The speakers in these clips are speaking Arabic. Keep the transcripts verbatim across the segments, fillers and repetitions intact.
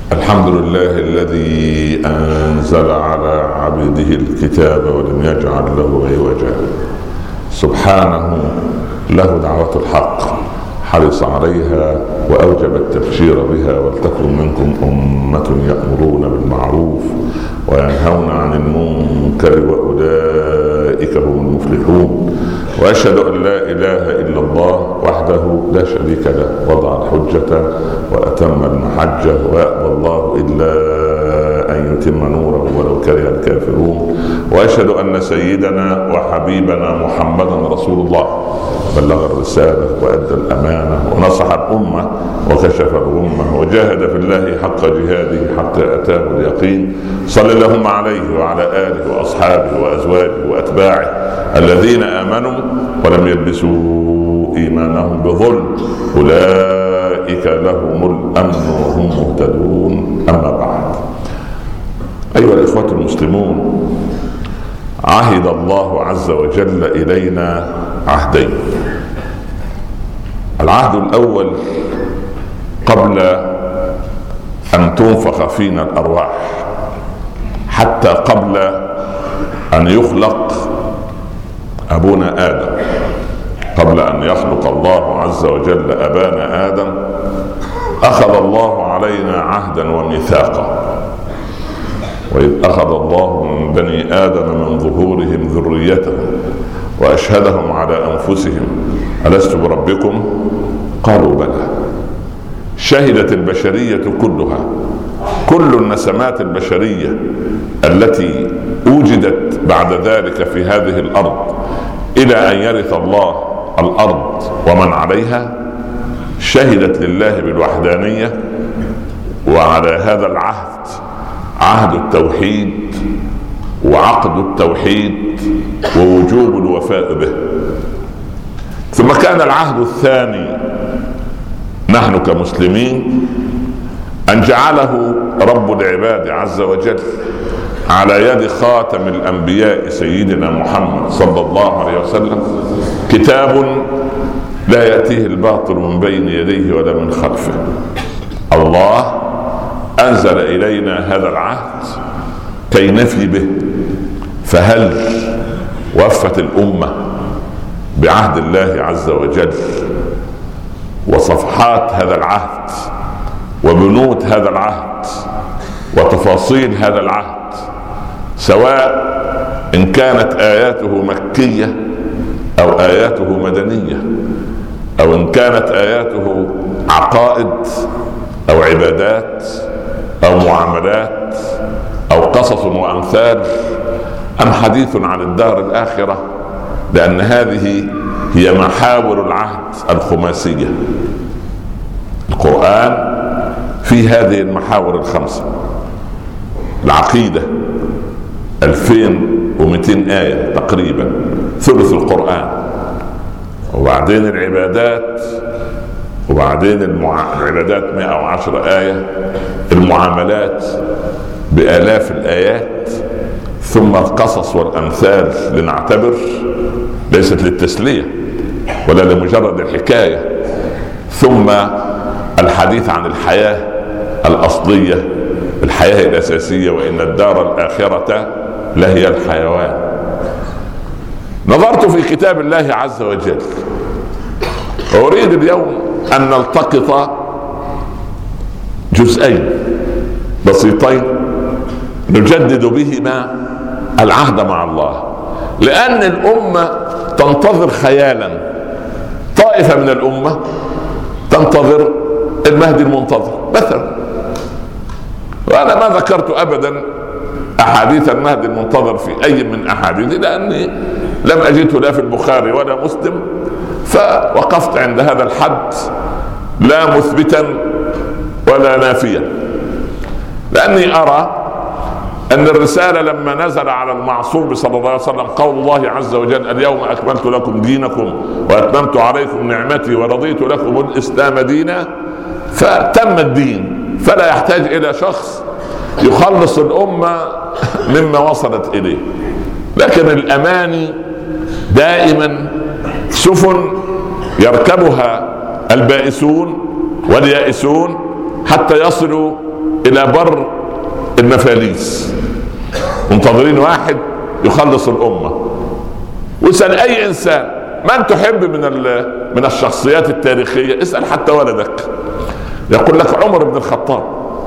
الحمد لله الذي أنزل على عبده الكتاب ولم يجعل له عوجا. سبحانه له دعوة الحق، حرص عليها وأوجب التبشير بها. ولتكن منكم أمة يأمرون بالمعروف وينهون عن المنكر وأولئك هم المفلحون. وأشهد أن لا إله إلا الله وحده لا شريك له، وضع الحجة وأتم المحجة، ويأبى الله إلا أن يتم نوره ولو كره الكافرون. وأشهد أن سيدنا وحبيبنا محمدا رسول الله، بلغ الرسالة وأدى الأمانة ونصح الأمة وكشف الأمة وجاهد في الله حق جهاده حتى أتاه اليقين. صلى اللهم عليه وعلى آله وأصحابه وأزواجه وأتباعه الذين آمنوا ولم يلبسوا إيمانهم بظلم، أولئك لهم الأمن وهم مهتدون. أما بعد، أيها الإخوة المسلمون، عهد الله عز وجل إلينا عهدين. العهد الأول قبل أن تنفخ فينا الأرواح، حتى قبل أن يخلق أبونا آدم، قبل أن يخلق الله عز وجل أبانا آدم، أخذ الله علينا عهدا وميثاقا. وإذ أخذ الله من بني آدم من ظهورهم ذريتهم وأشهدهم على أنفسهم ألست بربكم؟ قالوا بلى. شهدت البشرية كلها، كل النسمات البشرية التي وجدت بعد ذلك في هذه الأرض إلى أن يرث الله الأرض ومن عليها، شهدت لله بالوحدانية. وعلى هذا العهد، عهد التوحيد وعقد التوحيد ووجوب الوفاء به. ثم كان العهد الثاني نحن كمسلمين أن جعله رب العباد عز وجل على يد خاتم الأنبياء سيدنا محمد صلى الله عليه وسلم كتاب لا يأتيه الباطل من بين يديه ولا من خلفه. الله أنزل إلينا هذا العهد كي نفي به. فهل وفت الأمة بعهد الله عز وجل وصفحات هذا العهد وبنود هذا العهد وتفاصيل هذا العهد، سواء إن كانت آياته مكية أو آياته مدنية، أو إن كانت آياته عقائد أو عبادات أو معاملات أو قصص وأمثال، أم حديث عن الدار الآخرة؟ لأن هذه هي محاور العهد الخماسية. القرآن في هذه المحاور الخمسة. العقيدة ألفين ومئتين آية تقريبا، ثلث القرآن. وبعدين العبادات، وبعدين المع... العبادات مئة وعشرة آية. المعاملات بآلاف الآيات. ثم القصص والأمثال لنعتبر، ليست للتسلية ولا لمجرد الحكاية. ثم الحديث عن الحياة الأصلية، الحياة الأساسية، وإن الدار الآخرة لهي الحيوان. نظرت في كتاب الله عز وجل، وأريد اليوم أن نلتقط جزئين بسيطين نجدد بهما العهد مع الله. لأن الأمة تنتظر خيالا، طائفة من الأمة تنتظر المهدي المنتظر مثلا. وأنا ما ذكرت أبدا أحاديث المهدي المنتظر في أي من أحاديث، لأني لم أجده لا في البخاري ولا مسلم، فوقفت عند هذا الحد لا مثبتا ولا نافيا. لأني أرى أن الرسالة لما نزل على المعصوم صلى الله عليه وسلم قول الله عز وجل اليوم أكملت لكم دينكم وأتممت عليكم نعمتي ورضيت لكم الإسلام دينا، فتم الدين، فلا يحتاج إلى شخص يخلص الأمة مما وصلت إليه. لكن الأماني دائما سفن يركبها البائسون واليائسون حتى يصلوا الى بر المفاليس، منتظرين واحد يخلص الامه. واسال اي انسان من تحب من من الشخصيات التاريخيه، اسال حتى ولدك يقول لك عمر بن الخطاب.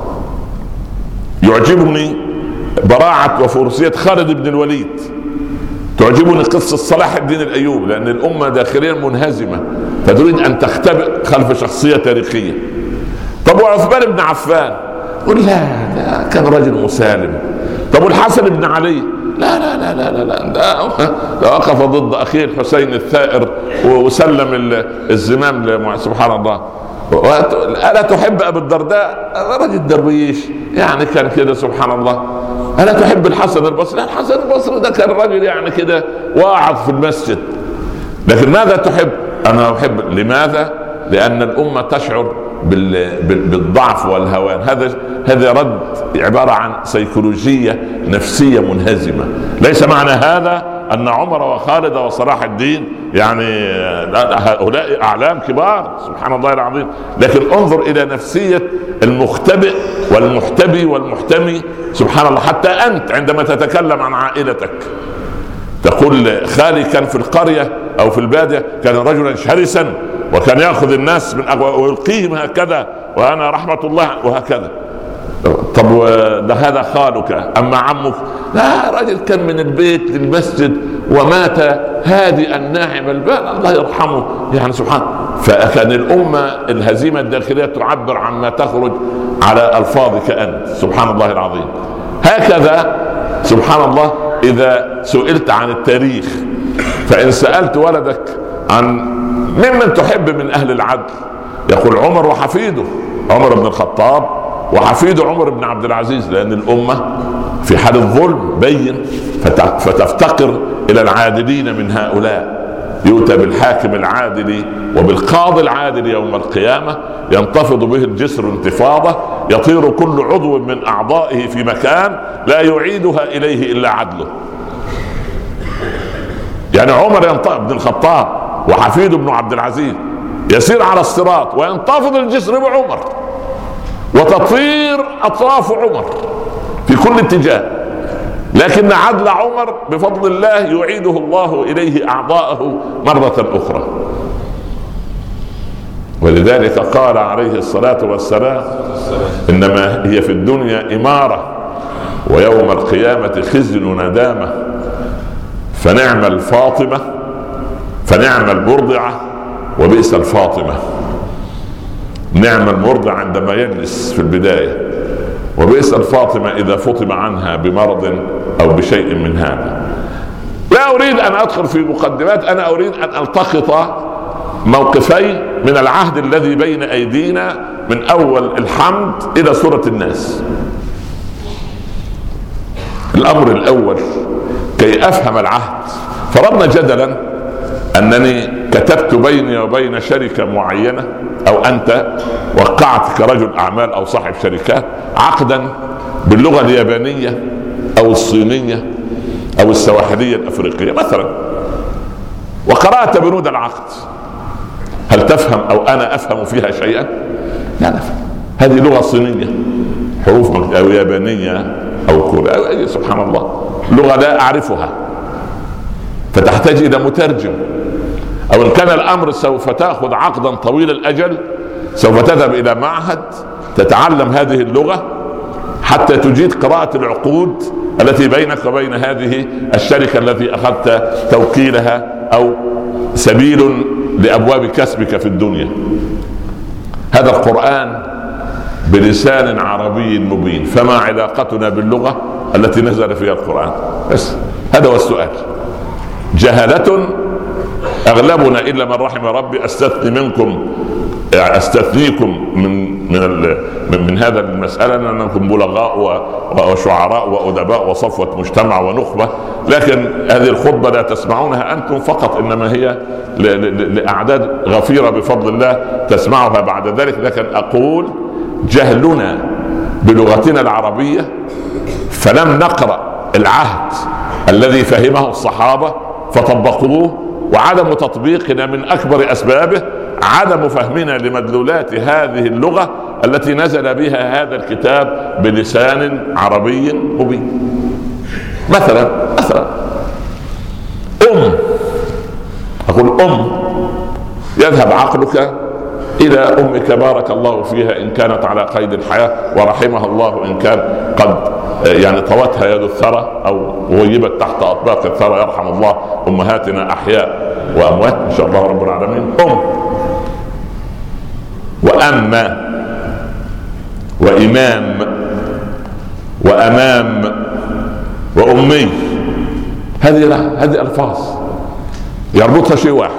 يعجبني براعه وفروسيه خالد بن الوليد، تعجبني قصه صلاح الدين الايوبي، لان الامه داخليا منهزمه فتريد ان تختبئ خلف شخصيه تاريخيه. طب وعثمان بن عفان؟ قل لا لا كان رجل مسالم. طب والحسن بن علي؟ لا لا لا لا لا, لا, لا وقف ضد اخيه الحسين الثائر وسلم الزمام ل... سبحان الله. الا تحب ابي الدرداء؟ رجل درويش يعني كان كده سبحان الله. الا تحب الحسن البصري؟ الحسن البصري ده كان رجل يعني كده واعظ في المسجد. لكن ماذا تحب؟ انا احب. لماذا؟ لان الامه تشعر بالضعف والهوان. هذا هذا رد عباره عن سيكولوجيه نفسيه منهزمه. ليس معنى هذا ان عمر وخالد وصلاح الدين يعني هؤلاء اعلام كبار سبحان الله العظيم، لكن انظر الى نفسيه المختبئ والمحتبي والمحتمي سبحان الله. حتى انت عندما تتكلم عن عائلتك تقول خالي كان في القريه او في الباديه كان رجلا شرسا وكان ياخذ الناس من أغوى ويلقيهم هكذا وانا رحمه الله وهكذا. طب ده هذا خالك. اما عمك لا، رجل كان من البيت للمسجد ومات هادئا ناعم البال الله يرحمه يعني سبحان. فكان الامه الهزيمه الداخليه تعبر عما تخرج على الفاظك انت سبحان الله العظيم. هكذا سبحان الله اذا سئلت عن التاريخ، فان سالت ولدك عن ممن تحب من اهل العدل يقول عمر وحفيده عمر بن الخطاب وحفيده عمر بن عبد العزيز، لان الامه في حال الظلم بين فتفتقر الى العادلين من هؤلاء. يؤتى بالحاكم العادل وبالقاضي العادل يوم القيامه ينتفض به الجسر انتفاضه، يطير كل عضو من اعضائه في مكان لا يعيدها اليه الا عدله. يعني عمر ينتفض بن الخطاب وحفيده بن عبد العزيز يسير على الصراط وينتفض الجسر بعمر وتطير اطراف عمر في كل اتجاه، لكن عدل عمر بفضل الله يعيده الله اليه اعضاءه مره اخرى. ولذلك قال عليه الصلاه والسلام انما هي في الدنيا اماره ويوم القيامه خزي وندامه، فنعم الفاطمه فنعم المرضعه وبئس الفاطمه. نعم المرضع عندما يجلس في البدايه، وبئس الفاطمه اذا فطم عنها بمرض او بشيء من هذا. لا اريد ان ادخل في مقدمات، انا اريد ان التقط موقفين من العهد الذي بين ايدينا من اول الحمد الى سوره الناس. الامر الاول كي افهم العهد، فرضنا جدلا انني كتبت بيني وبين شركه معينه او انت وقعت كرجل اعمال او صاحب شركات عقدا باللغه اليابانيه او الصينيه او السواحليه الافريقيه مثلا، وقرات بنود العقد. هل تفهم او انا افهم فيها شيئا؟ لا نفهم. هذه لغه صينيه حروف او يابانيه او كوريه أو أي سبحان الله لغه لا اعرفها، فتحتاج الى مترجم. او ان كان الامر سوف تاخذ عقدا طويل الاجل سوف تذهب الى معهد تتعلم هذه اللغه حتى تجيد قراءه العقود التي بينك وبين هذه الشركه التي اخذت توكيلها او سبيل لابواب كسبك في الدنيا. هذا القرآن بلسان عربي مبين، فما علاقتنا باللغه التي نزل فيها القرآن؟ بس هذا هو السؤال. جهلة اغلبنا الا من رحم ربي، استثني منكم استثنيكم من من من, من هذا المساله انكم بلغاء وشعراء وادباء وصفوه مجتمع ونخبه، لكن هذه الخطبه لا تسمعونها انتم فقط، انما هي لاعداد غفيره بفضل الله تسمعها بعد ذلك. لكن اقول جهلنا بلغتنا العربيه، فلم نقرا العهد الذي فهمه الصحابه فطبقوه، وعدم تطبيقنا من اكبر اسبابه عدم فهمنا لمدلولات هذه اللغه التي نزل بها هذا الكتاب بلسان عربي مبين. مثلا مثلا أم، أقول أم، يذهب عقلك إلى أمك بارك الله فيها إن كانت على قيد الحياة ورحمها الله إن كان قد يعني طوتها يد الثرى أو غيبت تحت أطباق الثرى، يرحم الله أمهاتنا أحياء وأموات إن شاء الله رب العالمين. أم وأما وإمام وأمام وأمي، هذه هذه ألفاظ يربطها شيء واحد،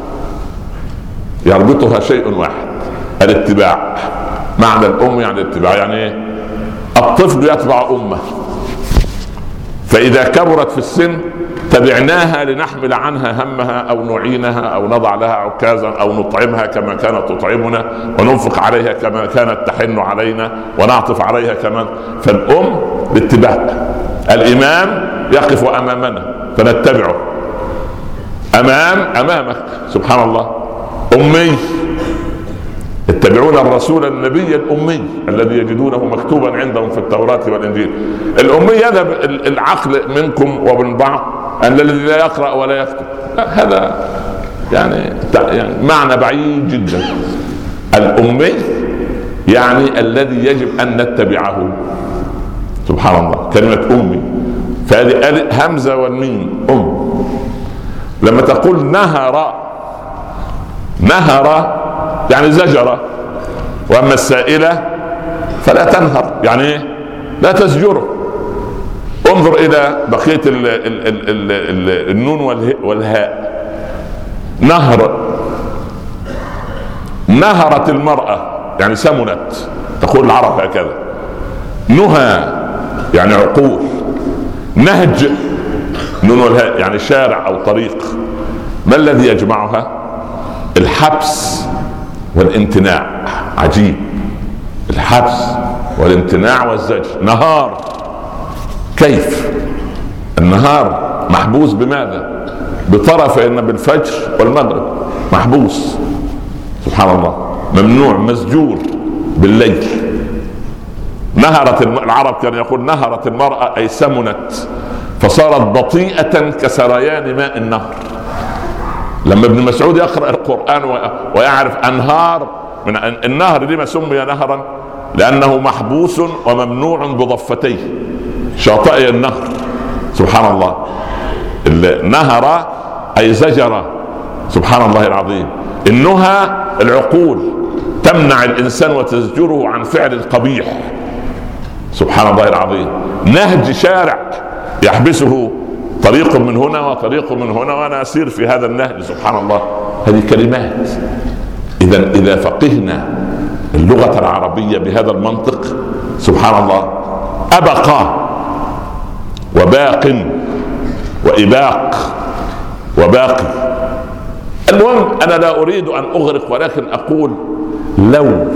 يربطها شيء واحد، الاتباع. معنى الأم يعني الاتباع، يعني ايه؟ الطفل يتبع أمه، فإذا كبرت في السن تبعناها لنحمل عنها همها أو نعينها أو نضع لها عكازا أو نطعمها كما كانت تطعمنا وننفق عليها كما كانت تحن علينا ونعطف عليها كمان. فالأم الاتباع. الإمام يقف أمامنا فنتبعه، أمام أمامك سبحان الله. أمي اتبعون الرسول النبي الأمي الذي يجدونه مكتوبا عندهم في التوراة والإنجيل. الأمي يذهب العقل منكم ومن بعض أن الذي لا يقرأ ولا يكتب، هذا يعني, يعني معنى بعيد جدا. الأمي يعني الذي يجب أن نتبعه سبحان الله. كلمة أمي فهذه همزة والميم أم. لما تقول نهر، نهر يعني زجرة، وأما السائلة فلا تنهر يعني ايه؟ لا تزجره. انظر إلى بقية ال ال ال ال ال النون والهاء. نهر، نهرت المرأة يعني سمنت، تقول العرب هكذا. نهى يعني عقول. نهج نون والهاء يعني شارع أو طريق. ما الذي يجمعها؟ الحبس والامتناع. عجيب، الحبس والامتناع والزجر. نهار، كيف النهار محبوس بماذا؟ بطرفين، بالفجر والمغرب محبوس سبحان الله، ممنوع مسجور بالليل. نهرت العرب كان يقول نهرت المرأة أي سمنت فصارت بطيئة كسريان ماء النهر. لما ابن مسعود يقرأ القرآن ويعرف أنهار من النهر، لما سمي نهرا؟ لأنه محبوس وممنوع بضفتيه شاطئي النهر سبحان الله. النهر أي زجر سبحان الله العظيم. النهى العقول تمنع الإنسان وتزجره عن فعل القبيح سبحان الله العظيم. نهج شارع يحبسه طريق من هنا وطريق من هنا وانا اسير في هذا النهج سبحان الله. هذه كلمات. اذا اذا فقهنا اللغة العربية بهذا المنطق سبحان الله، أبقى وباق وإباق وباقي. المهم أنا لا أريد أن أغرق، ولكن أقول لو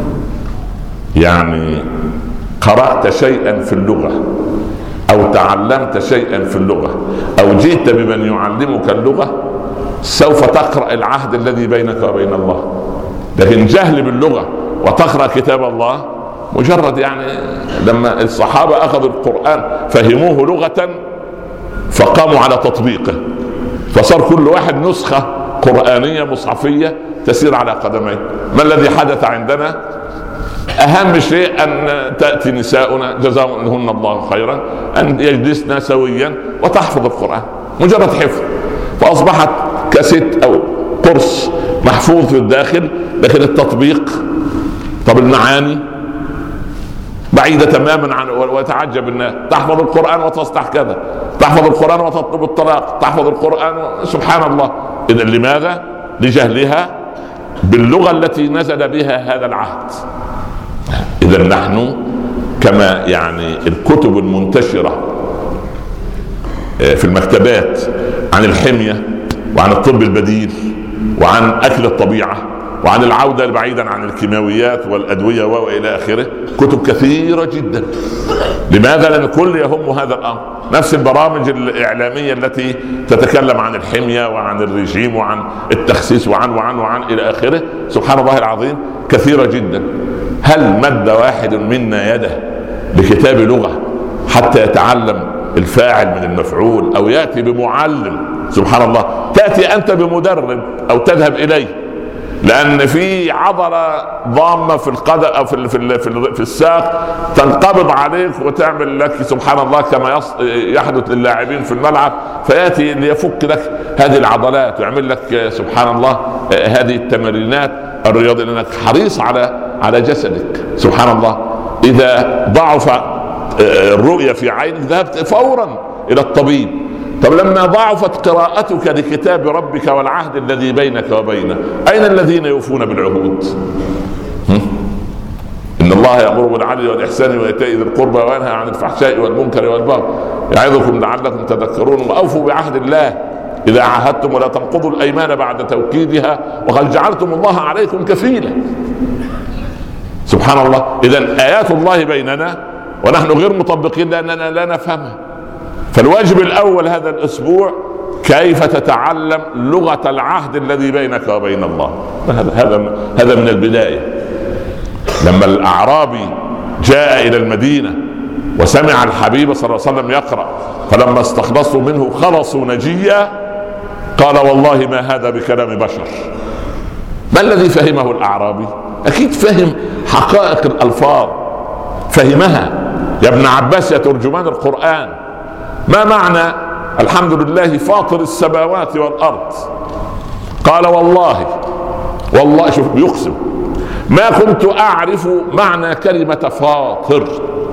يعني قرأت شيئا في اللغة أو تعلمت شيئا في اللغة أو جئت بمن يعلمك اللغة سوف تقرأ العهد الذي بينك وبين الله. لكن جهل باللغة وتقرأ كتاب الله مجرد يعني. لما الصحابة أخذوا القرآن فهموه لغة فقاموا على تطبيقه، فصار كل واحد نسخة قرآنية مصحفية تسير على قدميه. ما الذي حدث عندنا؟ أهم شيء أن تأتي نساؤنا جزاهن الله خيرا أن يجلسنا سويا وتحفظ القرآن، مجرد حفظ، فأصبحت كاسيت أو قرص محفوظ في الداخل، لكن التطبيق طب المعاني بعيدة تماما عن. ويتعجب الناس تحفظ القرآن وتصلح كذا، تحفظ القرآن وتطلب الطلاق، تحفظ القرآن سبحان الله. إذن لماذا؟ لجهلها باللغة التي نزل بها هذا العهد. إذن نحن كما يعني الكتب المنتشرة في المكتبات عن الحمية وعن الطب البديل وعن أكل الطبيعة وعن العودة بعيدا عن الكيماويات والأدوية وإلى آخره، كتب كثيرة جدا. لماذا؟ لأن الكل يهم هذا الأمر. نفس البرامج الإعلامية التي تتكلم عن الحمية وعن الرجيم وعن التخسيس وعن وعن وعن إلى آخره سبحان الله العظيم كثيرة جدا. هل مد واحد منا يده لكتاب لغة حتى يتعلم الفاعل من المفعول أو يأتي بمعلم؟ سبحان الله، تأتي أنت بمدرب أو تذهب إليه، لأن في عضلة ضامة في القدم أو في في في, في الساق تنقبض عليك وتعمل لك سبحان الله كما يحدث للاعبين في الملعب، فيأتي ليفك لك هذه العضلات ويعمل لك سبحان الله هذه التمرينات الرياضية، لأنك حريص على على جسدك. سبحان الله، إذا ضعف الرؤية في عينك ذهبت فورا إلى الطبيب. طب لما ضعفت قراءتك لكتاب ربك والعهد الذي بينك وبينه، أين الذين يوفون بالعهود؟ إن الله يأمر بالعدل والإحسان وإيتاء ذي القربى وينهى عن الفحشاء والمنكر والبغي يعظكم لعلكم تذكرون وأوفوا بعهد الله إذا عاهدتم ولا تنقضوا الأيمان بعد توكيدها وقد جعلتم الله عليكم كفيلا. سبحان الله، إذن آيات الله بيننا ونحن غير مطبقين لأننا لا نفهمها. فالواجب الأول هذا الأسبوع كيف تتعلم لغة العهد الذي بينك وبين الله. هذا هذا من البداية. لما الأعرابي جاء إلى المدينة وسمع الحبيب صلى الله عليه وسلم يقرأ، فلما استخلصوا منه خلصوا نجيا، قال والله ما هذا بكلام بشر. ما الذي فهمه الأعرابي؟ أكيد فهم حقائق الألفاظ، فهمها. يا ابن عباس يا ترجمان القرآن، ما معنى الحمد لله فاطر السماوات والأرض؟ قال والله والله شوف بيقسم ما كنت أعرف معنى كلمة فاطر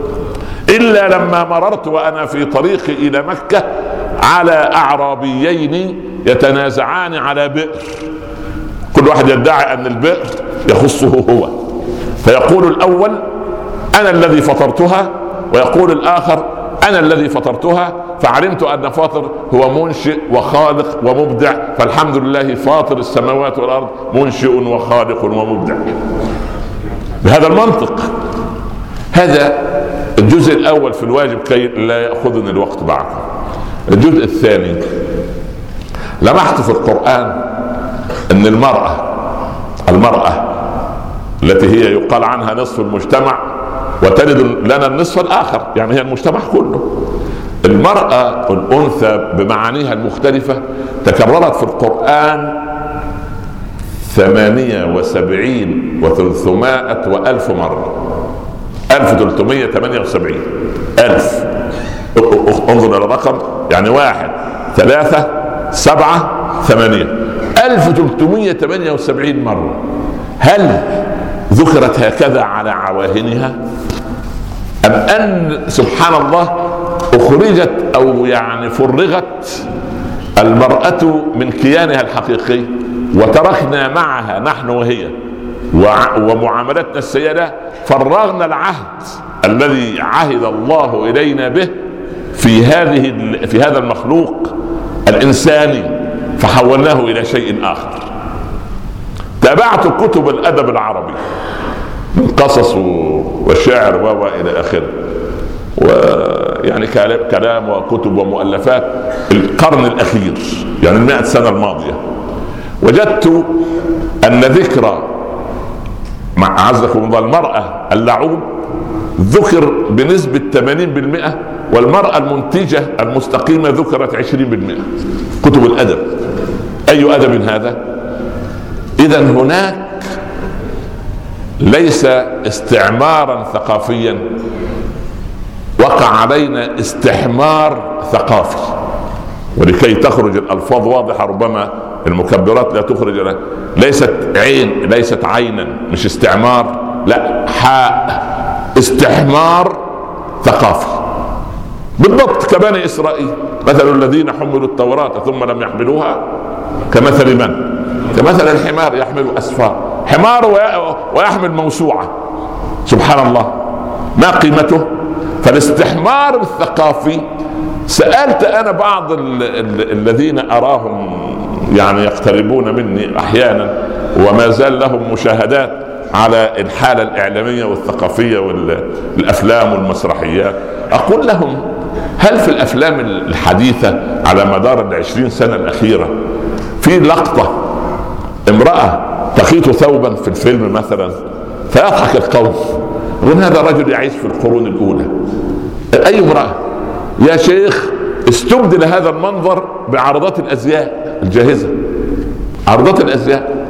إلا لما مررت وأنا في طريقي إلى مكة على أعرابيين يتنازعان على بئر، كل واحد يدعي أن البئر يخصه هو، فيقول الأول أنا الذي فطرتها، ويقول الآخر أنا الذي فطرتها، فعلمت أن فاطر هو منشئ وخالق ومبدع، فالحمد لله فاطر السماوات والأرض منشئ وخالق ومبدع. بهذا المنطق. هذا الجزء الأول في الواجب كي لا يأخذني الوقت بعده. الجزء الثاني، لمحت في القرآن أن المرأة المرأة التي هي يقال عنها نصف المجتمع وتلد لنا النصف الآخر، يعني هي المجتمع كله. المرأة الأنثى بمعانيها المختلفة تكررت في القرآن ثمانية وسبعين وثلثمائة وألف مرة، ألف ثلاثمائة وثمانية وسبعين ألف. انظر إلى الرقم، يعني واحد ثلاثة سبعة ثمانية، ألف ثلاثمائة وثمانية وسبعين مرة. هل ذكرت هكذا على عواهنها، أم أن سبحان الله أخرجت أو يعني فرغت المرأة من كيانها الحقيقي وتركنا معها نحن وهي ومعاملتنا السيئة، فرغنا العهد الذي عهد الله إلينا به في هذه في هذا المخلوق الإنساني فحولناه إلى شيء آخر. تابعت كتب الأدب العربي من قصص وشعر وإلى آخره، ويعني كلام وكتب ومؤلفات القرن الأخير، يعني المائة سنة الماضية. وجدت أن ذكرى مع عزكم الله المرأة اللعوب ذكر بنسبة ثمانين بالمئة، والمرأة المنتجة المستقيمة ذكرت عشرين بالمئة. كتب الأدب، أي أدب هذا؟ إذن هناك ليس استعمارا ثقافيا، وقع علينا استحمار ثقافي. ولكي تخرج الألفاظ واضحة ربما المكبرات لا تخرج، ليست عين ليست عينا، مش استعمار، لا حاء، استحمار ثقافي بالضبط كبني إسرائيل. مثل الذين حملوا التوراة ثم لم يحملوها كمثل من؟ كمثل الحمار يحمل أسفار، حمار ويحمل موسوعة. سبحان الله، ما قيمته؟ فالاستحمار الثقافي. سألت أنا بعض ال ال الذين أراهم يعني يقتربون مني أحيانا وما زال لهم مشاهدات على الحالة الإعلامية والثقافية والأفلام والمسرحيات، أقول لهم هل في الأفلام الحديثة على مدار العشرين سنة الأخيرة في لقطة امرأة تخيط ثوبا في الفيلم مثلا فيضحك القوم، يقول هذا الرجل يعيش في القرون الاولى. اي امرأة يا شيخ استبدل هذا المنظر بعرضات الازياء الجاهزة، عرضات الازياء.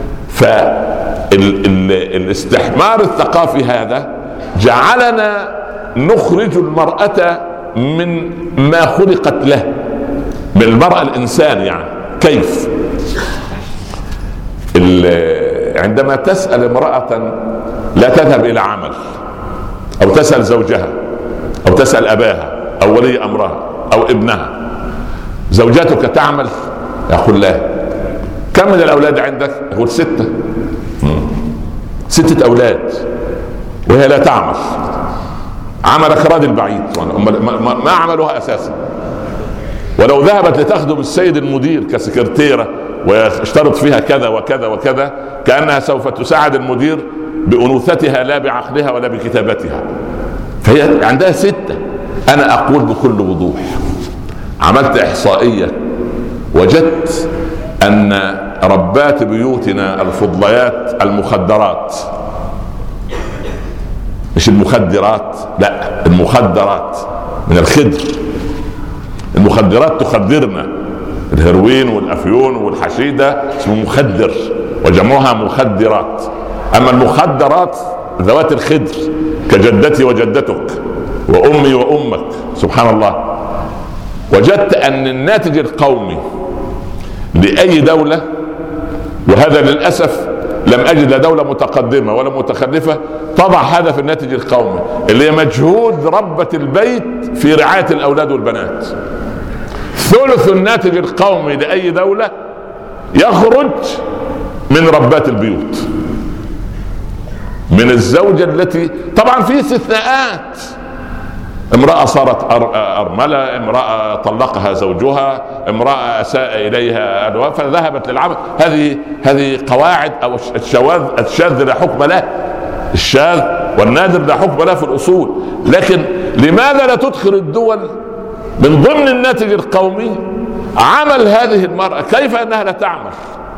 فالاستحمار الثقافي هذا جعلنا نخرج المرأة من ما خلقت له، من المرأة الإنسان. يعني كيف؟ عندما تسأل امرأة لا تذهب إلى عمل، أو تسأل زوجها، أو تسأل أباها أو ولي أمرها أو ابنها، زوجتك تعمل؟ يقول لا. كم من الأولاد عندك؟ يقول ستة. ستة أولاد وهي لا تعمل، عملك راضي البعيد، ما عملوها أساسا. ولو ذهبت لتخدم السيد المدير كسكرتيرة واشترط فيها كذا وكذا وكذا، كأنها سوف تساعد المدير بأنوثتها لا بعقلها ولا بكتابتها. فهي عندها ستة. أنا أقول بكل وضوح، عملت إحصائية وجدت أن ربات بيوتنا الفضليات المخدرات، مش المخدرات، لا المخدرات من الخدر. المخدرات تخدرنا، الهيروين والافيون والحشيده اسمه مخدر وجمعها مخدرات. اما المخدرات ذوات الخدر كجدتي وجدتك وامي وامك. سبحان الله. وجدت ان الناتج القومي لاي دوله، وهذا للاسف لم اجد لا دوله متقدمه ولا متخلفه تضع هذا في الناتج القومي، اللي هي مجهود ربة البيت في رعاية الاولاد والبنات. ثلث الناتج القومي لاي دولة يخرج من ربات البيوت، من الزوجة التي طبعا في استثناءات، امرأة صارت أرملة، امرأة طلقها زوجها، امرأة أساء إليها فذهبت للعمل. هذه هذه قواعد، أو الشواذ الشاذ لا حكم له، الشاذ والنادر لا حكم له في الأصول. لكن لماذا لا تدخل الدول من ضمن الناتج القومي عمل هذه المرأة؟ كيف أنها لا تعمل؟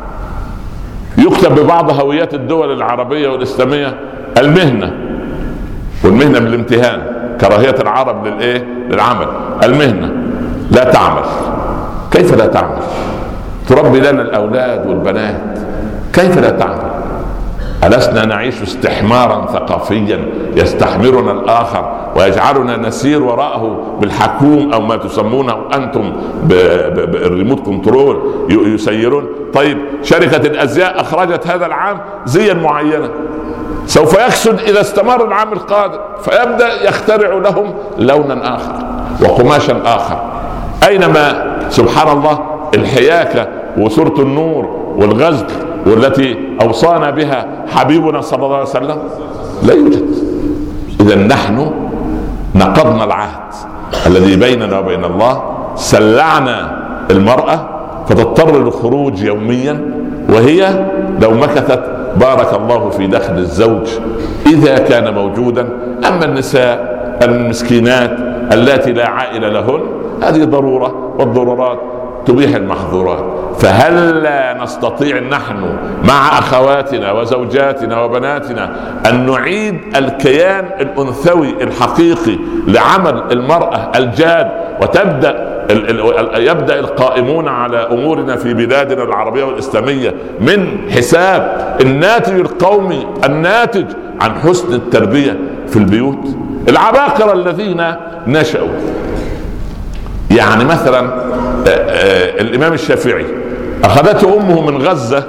يكتب ببعض هويات الدول العربية والإسلامية المهنة، والمهنة بالامتهان، كراهية العرب للايه؟ للعمل. المهنة لا تعمل. كيف لا تعمل؟ تربي لنا الاولاد والبنات، كيف لا تعمل؟ ألسنا نعيش استحمارا ثقافيا يستحمرنا الآخر ويجعلنا نسير وراءه بالحكوم، أو ما تسمونه أنتم بالريموت كنترول يسيرون؟ طيب شركة الأزياء أخرجت هذا العام زيا معينة، سوف يكسد إذا استمر العام القادم، فيبدأ يخترع لهم لونا آخر وقماشا آخر. أينما سبحان الله الحياكة وسورة النور والغزل والتي أوصانا بها حبيبنا صلى الله عليه وسلم لا يوجد. إذا نحن نقضنا العهد الذي بيننا وبين الله، سلعنا المرأة فتضطر للخروج يوميا، وهي لو مكثت بارك الله في دخل الزوج إذا كان موجودا. أما النساء المسكينات اللاتي لا عائلة لهن، هذه ضرورة، والضرورات تبيح المحظورات. فهل لا نستطيع نحن مع أخواتنا وزوجاتنا وبناتنا أن نعيد الكيان الأنثوي الحقيقي لعمل المرأة الجاد، وتبدأ يبدأ القائمون على أمورنا في بلادنا العربية والإسلامية من حساب الناتج القومي الناتج عن حسن التربية في البيوت؟ العباقرة الذين نشأوا، يعني مثلا الإمام الشافعي أخذته أمه من غزة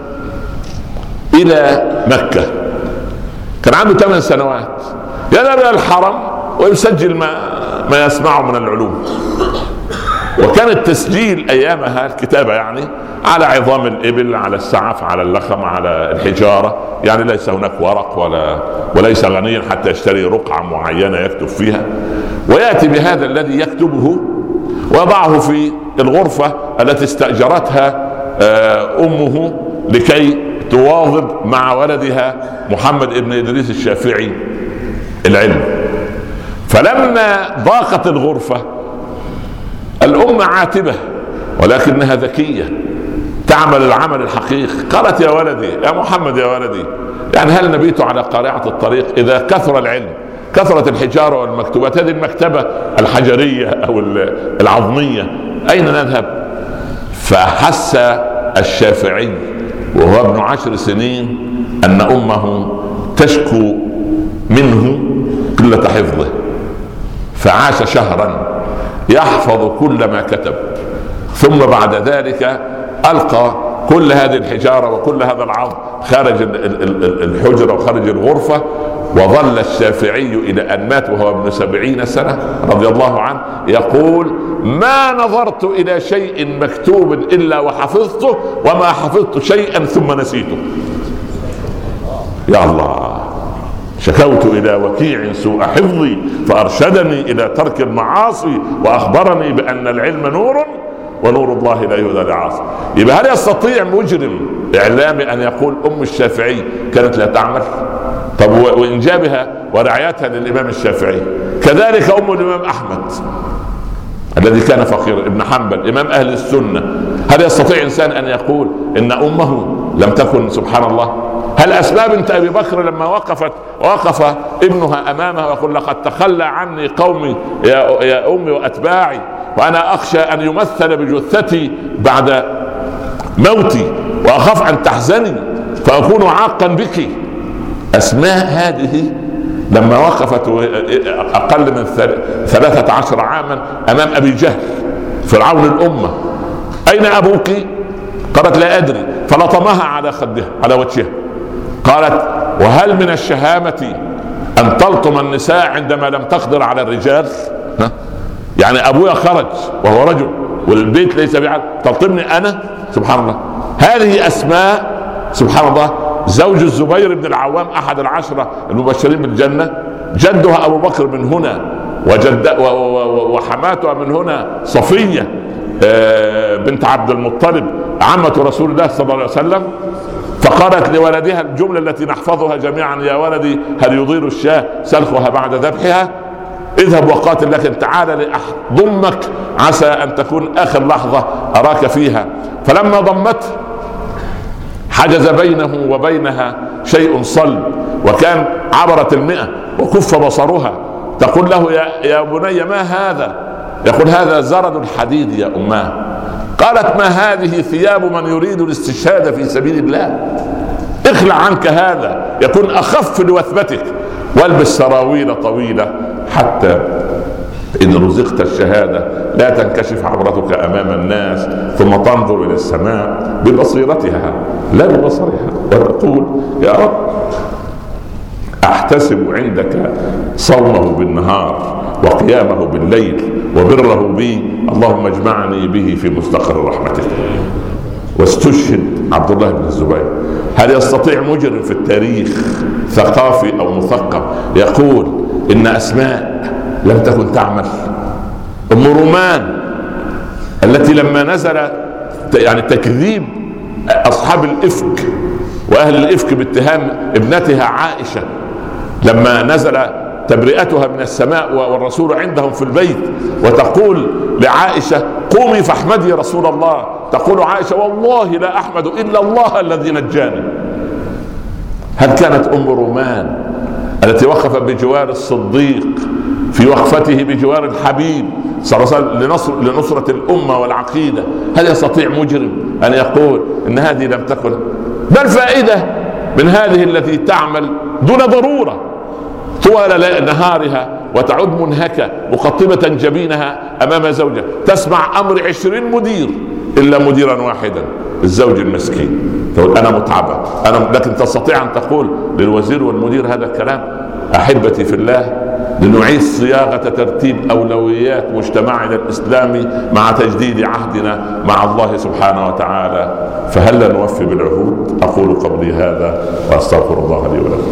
إلى مكة، كان عنده ثمان سنوات، يذهب إلى الحرم ويسجل ما, ما يسمعه من العلوم. وكان التسجيل أيامها الكتابة يعني على عظام الإبل، على السعف، على اللخم، على الحجارة، يعني ليس هناك ورق ولا وليس غنيا حتى يشتري رقعة معينة يكتب فيها. ويأتي بهذا الذي يكتبه ويضعه في الغرفة التي استأجرتها أمه لكي تواظب مع ولدها محمد ابن إدريس الشافعي العلم. فلما ضاقت الغرفة، الأم عاتبة ولكنها ذكية تعمل العمل الحقيقي، قالت يا ولدي، يا محمد يا ولدي، يعني هل نبيت على قارعة الطريق؟ إذا كثر العلم، كثرة الحجارة والمكتوبات، هذه المكتبة الحجرية أو العظمية، أين نذهب؟ فحس الشافعي وهو ابن عشر سنين أن أمه تشكو منه قلة حفظه، فعاش شهرا يحفظ كل ما كتب، ثم بعد ذلك ألقى كل هذه الحجارة وكل هذا العظم خارج الحجرة وخارج الغرفة، وظل الشافعي إلى أن مات وهو ابن سبعين سنة رضي الله عنه يقول: ما نظرت إلى شيء مكتوب إلا وحفظته، وما حفظت شيئا ثم نسيته. يا الله، شكوت إلى وكيع سوء حفظي فأرشدني إلى ترك المعاصي وأخبرني بأن العلم نور ونور الله لا يهدى لعاصي. يبقى هل يستطيع مجرم إعلامي أن يقول أم الشافعي كانت لا تعمل؟ طب وإنجابها ورعايتها للإمام الشافعي. كذلك أم الإمام أحمد الذي كان فقير، ابن حنبل إمام أهل السنة، هل يستطيع إنسان أن يقول إن أمه لم تكن؟ سبحان الله. هل أسماء بنت أبي بكر لما وقفت وقف ابنها أمامها ويقول: لقد تخلى عني قومي يا, يا أمي وأتباعي، وأنا أخشى أن يمثل بجثتي بعد موتي، وأخاف أن تحزني فأكون عاقا بك. أسماء هذه لما وقفت أقل من ثلاثة عشر عاما أمام أبي جهل فرعون الأمة: أين أبوك؟ قالت: لا أدري. فلطمها على خدها على وجهها. قالت: وهل من الشهامة أن تلطم النساء عندما لم تقدر على الرجال؟ ها؟ يعني أبويا خرج وهو رجل والبيت ليس بعد، تلطمني أنا؟ سبحان الله. هذه أسماء سبحان الله زوج الزبير بن العوام أحد العشرة المبشرين بالجنة، جدها أبو بكر من هنا، وجد وحماتها من هنا صفية بنت عبد المطلب عمة رسول الله صلى الله عليه وسلم. فقالت لولدها الجملة التي نحفظها جميعا: يا ولدي هل يضير الشاة سلخها بعد ذبحها؟ اذهب وقاتل، لكن تعال لأضمك عسى أن تكون آخر لحظة أراك فيها. فلما ضمته حجز بينه وبينها شيء صلب، وكان عبرت المئة وكف بصرها. تقول له: يا, يا بني ما هذا؟ يقول: هذا زرد الحديد يا أماه. قالت: ما هذه؟ ثياب من يريد الاستشهاد في سبيل الله، اخلع عنك هذا يكون أخف لوثبتك، والبس سراويل طويلة حتى إن رزقت الشهادة لا تنكشف عورتك أمام الناس، ثم تنظر إلى السماء ببصيرتها لا ببصرها وتقول: يا رب أحتسب عندك صومه بالنهار وقيامه بالليل وبره بي، اللهم اجمعني به في مستقر رحمتك. واستشهد عبد الله بن الزبير. هل يستطيع مجرم في التاريخ ثقافي أو مثقف يقول إن أسماء لم تكن تعمل؟ أم رومان التي لما نزل يعني تكذيب أصحاب الإفك وأهل الإفك باتهام ابنتها عائشة، لما نزل تبرئتها من السماء والرسول عندهم في البيت، وتقول لعائشة: قومي فاحمدي رسول الله. تقول عائشة: والله لا أحمد إلا الله الذي نجاني. هل كانت أم رومان التي وقفت بجوار الصديق في وقفته بجوار الحبيب صلى الله عليه وسلم لنصر لنصرة الأمة والعقيدة، هل يستطيع مجرم أن يقول إن هذه لم تكن؟ بل فائدة من هذه التي تعمل دون ضرورة طوال نهارها وتعود منهكة مقطبة جبينها أمام زوجها، تسمع أمر عشرين مدير إلا مديرا واحدا، الزوج المسكين. تقول: أنا متعبة أنا، لكن تستطيع أن تقول للوزير والمدير هذا الكلام؟ أحبتي في الله، لنعيد صياغة ترتيب أولويات مجتمعنا الإسلامي مع تجديد عهدنا مع الله سبحانه وتعالى، فهل نوفي بالعهود؟ أقول قولي هذا وأستغفر الله لي ولكم.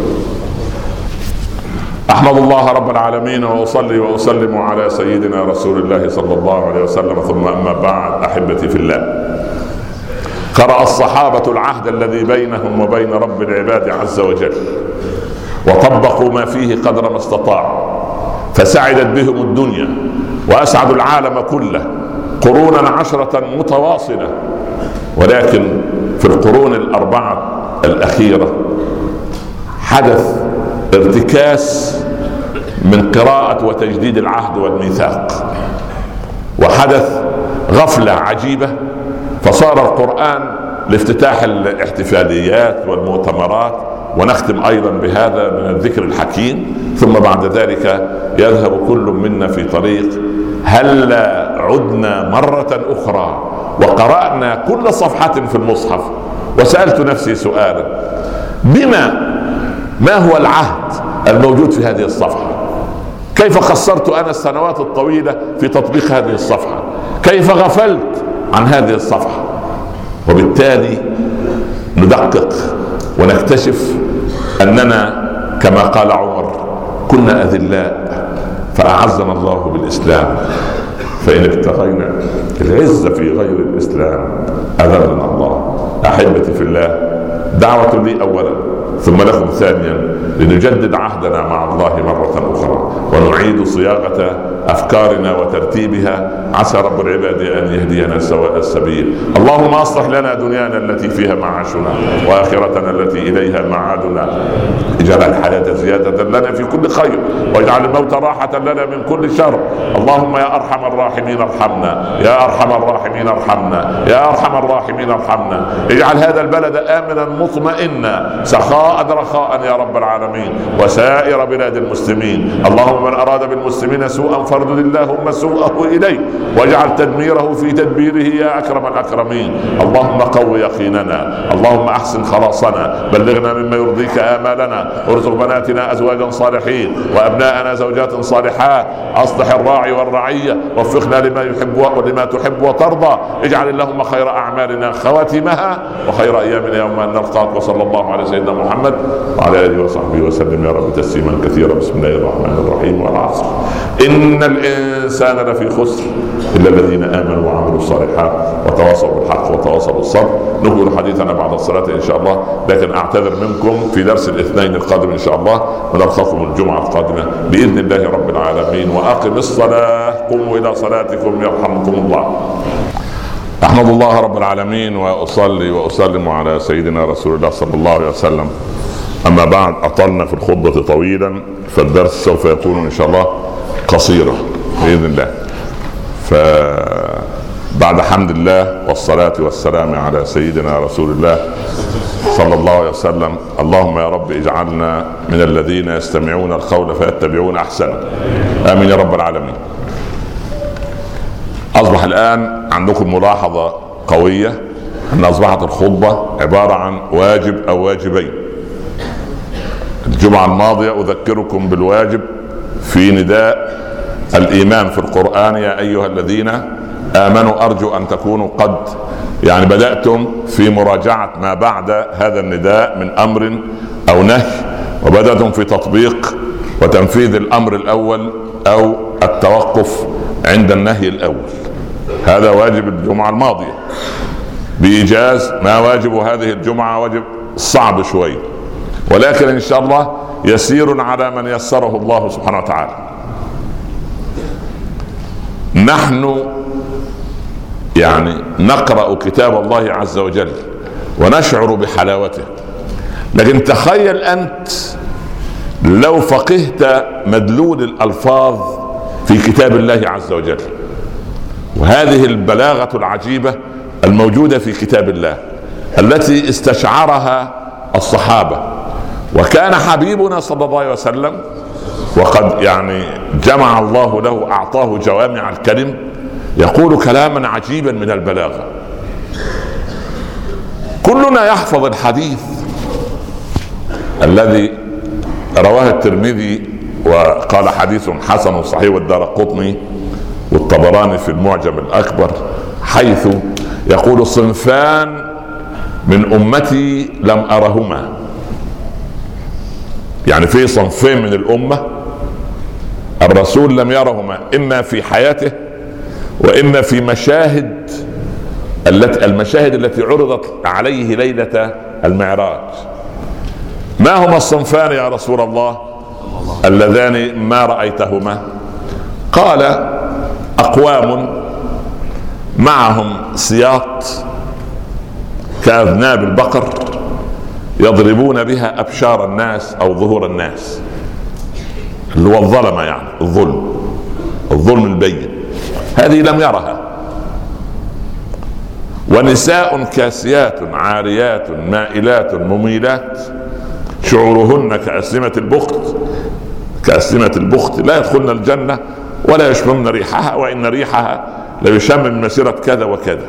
أحمد الله رب العالمين وأصلي وأسلم على سيدنا رسول الله صلى الله عليه وسلم، ثم أما بعد. أحبتي في الله، قرأ الصحابة العهد الذي بينهم وبين رب العباد عز وجل، وطبقوا ما فيه قدر ما استطاعوا، فسعدت بهم الدنيا وأسعدوا العالم كله قرونا عشرة متواصلة. ولكن في القرون الأربعة الأخيرة حدث ارتكاس من قراءة وتجديد العهد والميثاق، وحدث غفلة عجيبة، فصار القرآن لافتتاح الاحتفاليات والمؤتمرات، ونختم أيضا بهذا من الذكر الحكيم، ثم بعد ذلك يذهب كل منا في طريق. هل عدنا مرة أخرى وقرأنا كل صفحة في المصحف؟ وسألت نفسي سؤالا: بما ما هو العهد الموجود في هذه الصفحة؟ كيف قصرت أنا السنوات الطويلة في تطبيق هذه الصفحة؟ كيف غفلت عن هذه الصفحة؟ وبالتالي ندقق ونكتشف أننا كما قال عمر: كنا أذلاء فأعزنا الله بالإسلام، فإن ابتغينا العزة في غير الإسلام أذلنا الله. أحبتي في الله، دعوة لي أولا ثم لكم ثانيا، لنجدد عهدنا مع الله مرة أخرى ونعيد صياغة أفكارنا وترتيبها، عسى رب العباد أن يهدينا سواء السبيل. اللهم أصلح لنا دنيانا التي فيها معاشنا، وآخرتنا التي إليها معادنا. اجعل الحياة زيادة لنا في كل خير، واجعل الموت راحة لنا من كل شر. اللهم يا أرحم الراحمين ارحمنا، يا أرحم الراحمين ارحمنا، يا أرحم الراحمين ارحمنا. اجعل هذا البلد آمنا مطمئنا سخاء رخاء يا رب العالمين، وسائر بلاد المسلمين. اللهم من أراد بالمسلمين سوءا فاردد اللهم سوءه إليه، واجعل تدميره في تدبيره يا أكرم الأكرمين. اللهم قو يقيننا، اللهم أحسن خلاصنا، بلغنا مما يرضيك آمالنا، ارزق بناتنا أزواجا صالحين وأبناءنا زوجات صالحات، أصلح الراعي والرعية، وفقنا لما يحب ولما تحب وترضى. اجعل اللهم خير أعمالنا خواتمها، وخير أيامنا يوم أن نلقاك. وصلى الله على سيدنا محمد وعلى آله وصحبه وسلم يا رب تسليما كثيرا. بسم الله الرحمن الرحيم. والعصر إن الإنسان لفي خسر إلا الذين آمنوا وعملوا الصالحات وتواصوا بالحق وتواصوا بالصبر. نكمل حديثنا بعد الصلاة إن شاء الله، لكن أعتذر منكم في درس الاثنين القادم إن شاء الله، ونلقاكم الجمعة القادمة بإذن الله رب العالمين. وأقم الصلاة، قوموا إلى صلاتكم يرحمكم الله. أحمد الله رب العالمين، وأصلي وأسلم على سيدنا رسول الله صلى الله عليه وسلم. أما بعد، أطلنا في الخطبة طويلا، فالدرس سوف يكون إن شاء الله قصيرا بإذن الله. فبعد حمد الله والصلاة والسلام على سيدنا رسول الله صلى الله عليه وسلم، اللهم يا رب اجعلنا من الذين يستمعون القول فيتبعون أحسنه، آمين يا رب العالمين. أصبح الآن عندكم ملاحظة قوية، أن أصبحت الخطبة عبارة عن واجب أو واجبين. الجمعة الماضية أذكركم بالواجب في نداء الإيمان في القرآن: يا أيها الذين آمنوا أرجو أن تكونوا قد يعني بدأتم في مراجعة ما بعد هذا النداء من أمر أو نهي، وبدأتم في تطبيق وتنفيذ الأمر الأول أو التوقف عند النهي الأول. هذا واجب الجمعة الماضية بإيجاز. ما واجب هذه الجمعة واجب صعب شوي، ولكن إن شاء الله يسير على من يسره الله سبحانه وتعالى. نحن يعني نقرأ كتاب الله عز وجل ونشعر بحلاوته، لكن تخيل أنت لو فقهت مدلول الألفاظ في كتاب الله عز وجل، وهذه البلاغة العجيبة الموجودة في كتاب الله التي استشعرها الصحابة. وكان حبيبنا صلى الله عليه وسلم وقد يعني جمع الله له، أعطاه جوامع الكلم، يقول كلاما عجيبا من البلاغة. كلنا يحفظ الحديث الذي رواه الترمذي وقال حديث حسن صحيح، والدارقطني والطبراني في المعجم الأكبر، حيث يقول: صنفان من أمتي لم أرهما. يعني في صنفين من الأمة الرسول لم يرهما، إما في حياته وإما في مشاهد التي المشاهد التي عرضت عليه ليلة المعراج. ما هما الصنفان يا رسول الله اللذان ما رأيتهما؟ قال: أقوام معهم سياط كأذناب البقر يضربون بها أبشار الناس أو ظهور الناس، اللي هو الظلمة، يعني الظلم الظلم البين، هذه لم يرها. ونساء كاسيات عاريات مائلات مميلات شعورهن كأسنمة البخت كأسنمة البخت لا يدخلن الجنة ولا يشممن ريحها وإن ريحها ليشم من مسيرة كذا وكذا.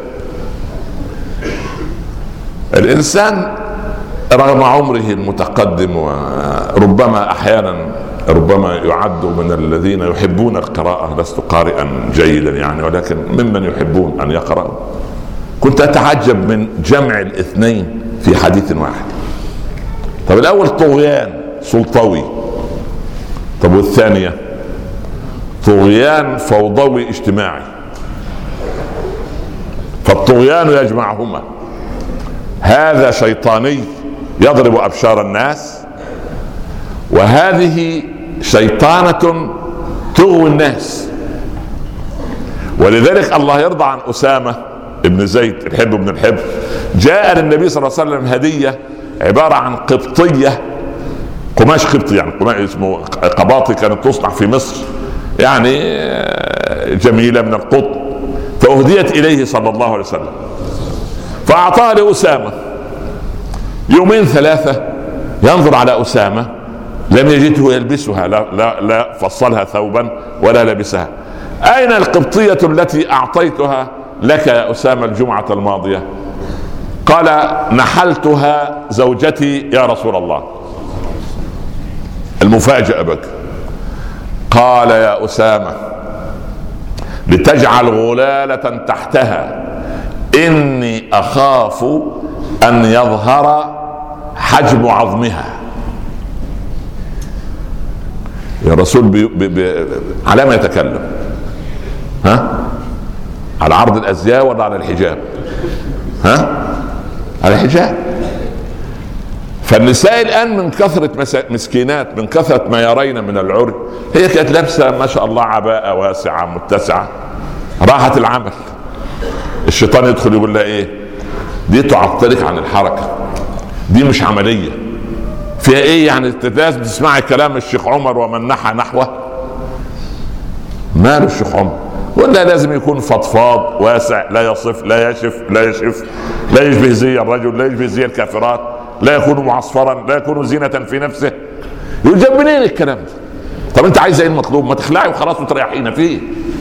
الإنسان رغم عمره المتقدم وربما أحيانا ربما يعد من الذين يحبون القراءة، لست قارئا جيدا يعني، ولكن ممن يحبون أن يقرأوا، كنت أتعجب من جمع الاثنين في حديث واحد. طب الأول طغيان سلطوي، طب والثانية طغيان فوضوي اجتماعي. فالطغيان يجمعهما، هذا شيطاني يضرب أبشار الناس، وهذه شيطانة تغوي الناس. ولذلك الله يرضى عن أسامة ابن زيد الحب بن الحب، جاء للنبي صلى الله عليه وسلم هدية عبارة عن قبطية، قماش قبطي، يعني قماش اسمه قباطي، كانت تصنع في مصر، يعني جميلة من القطن، فأهديت إليه صلى الله عليه وسلم، فأعطاها لأسامة. يومين ثلاثة ينظر على أسامة لم يجده يلبسها، لا, لا, لا فصلها ثوبا ولا لبسها. أين القبطية التي أعطيتها لك يا أسامة الجمعة الماضية؟ قال نحلتها زوجتي يا رسول الله. المفاجأة بك، قال يا أسامة لتجعل غلالة تحتها إني أخاف أن يظهر حجم عظمها. يا رسول بي بي بي على ما يتكلم؟ ها؟ على عرض الأزياء ولا على الحجاب؟ ها؟ على الحجاب. فالنساء الآن من كثرة مسكينات، من كثرة ما يرين من العري، هي كانت لابسة ما شاء الله عباءة واسعة متسعة، راحت العمل الشيطان يدخل يقول لها ايه؟ دي تعطلك عن الحركة، دي مش عملية، فيها ايه يعني؟ لازم تسمعي كلام الشيخ عمر ومن نحى نحوه. ماله الشيخ عمر؟ ولا لازم يكون فضفاض واسع، لا يصف لا يشف لا يشف لا يشبه زي الرجل، لا يشبه زي الكافرات، لا يكون معصفرا، لا يكون زينة في نفسه. يجيب منين الكلام ده؟ طب انت عايز ايه المطلوب؟ ما تخلعي وخلاص وتريحينا فيه.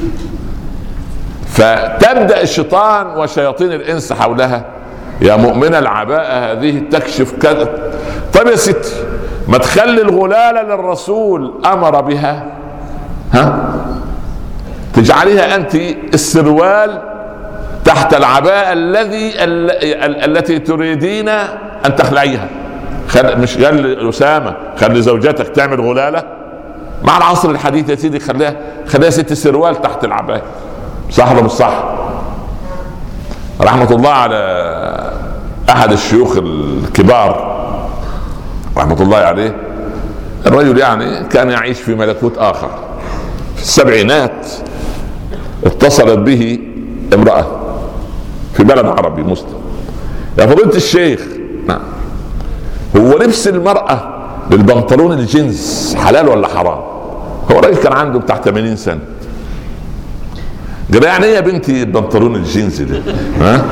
فتبدأ الشيطان وشياطين الانس حولها، يا مؤمنة العباءة هذه تكشف كذا. طب يا ستي ما تخلي الغلالة للرسول امر بها، ها؟ تجعليها انت السروال تحت العباءة الذي التي تريدين ان تخلعيها. خل... مش قال أسامة خلي زوجتك تعمل غلالة؟ مع العصر الحديث يا سيدي خليها خليها ست سروال تحت العباية، صح ولا مش صح؟ رحمة الله على احد الشيوخ الكبار رحمة الله عليه، الرجل يعني كان يعيش في ملكوت اخر. في السبعينات اتصلت به امرأة في بلد عربي مسلم، يا فضيلة الشيخ نعم، هو لبس المرأة للبنطلون الجينز حلال ولا حرام؟ هو راجل كان عنده بتاع ثمانين سنة. قال يعني ايه يا بنتي البنطلون الجينز ده؟ ها؟